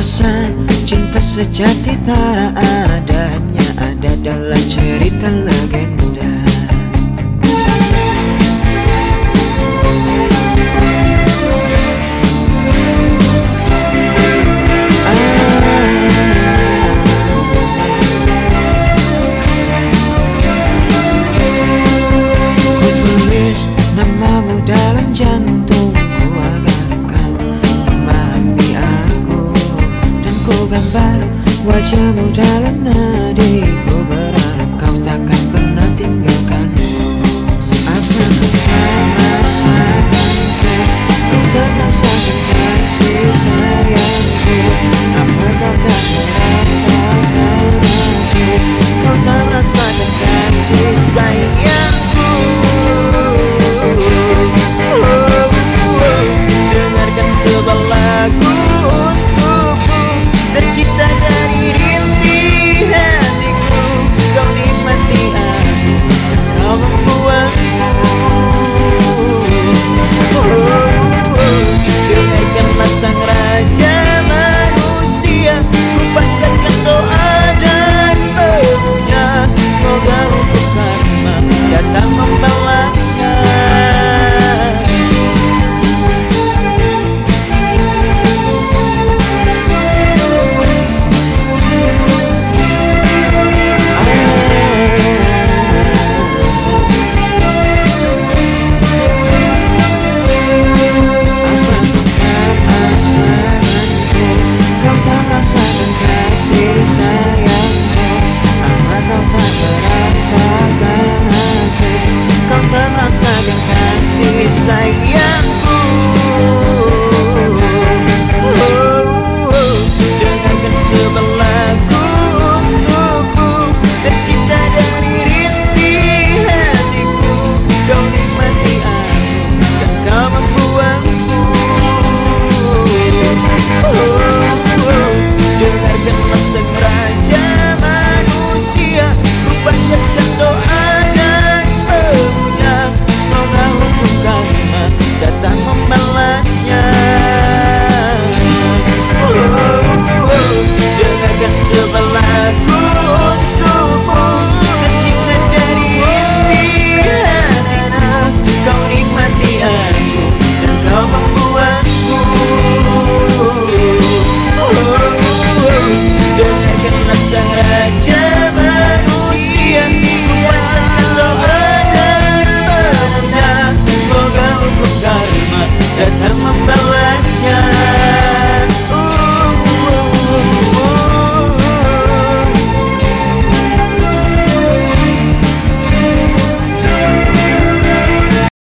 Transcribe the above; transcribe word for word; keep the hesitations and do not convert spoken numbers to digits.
rasa cinta sejati tak ada, hanya ada dalam cerita legenda. Ku tulis namamu dalam jantungku agar kau memahami aku, dan ku gambar wajahmu dalam nadiku, berharap kau takkan pernah tinggalkanku. Apa kau tak merasakanku? Kau tak merasakan kasih sayangku? Apa kau tak merasakan aku? Kau tak merasakan kasih sayangku? Dengarkan sebelah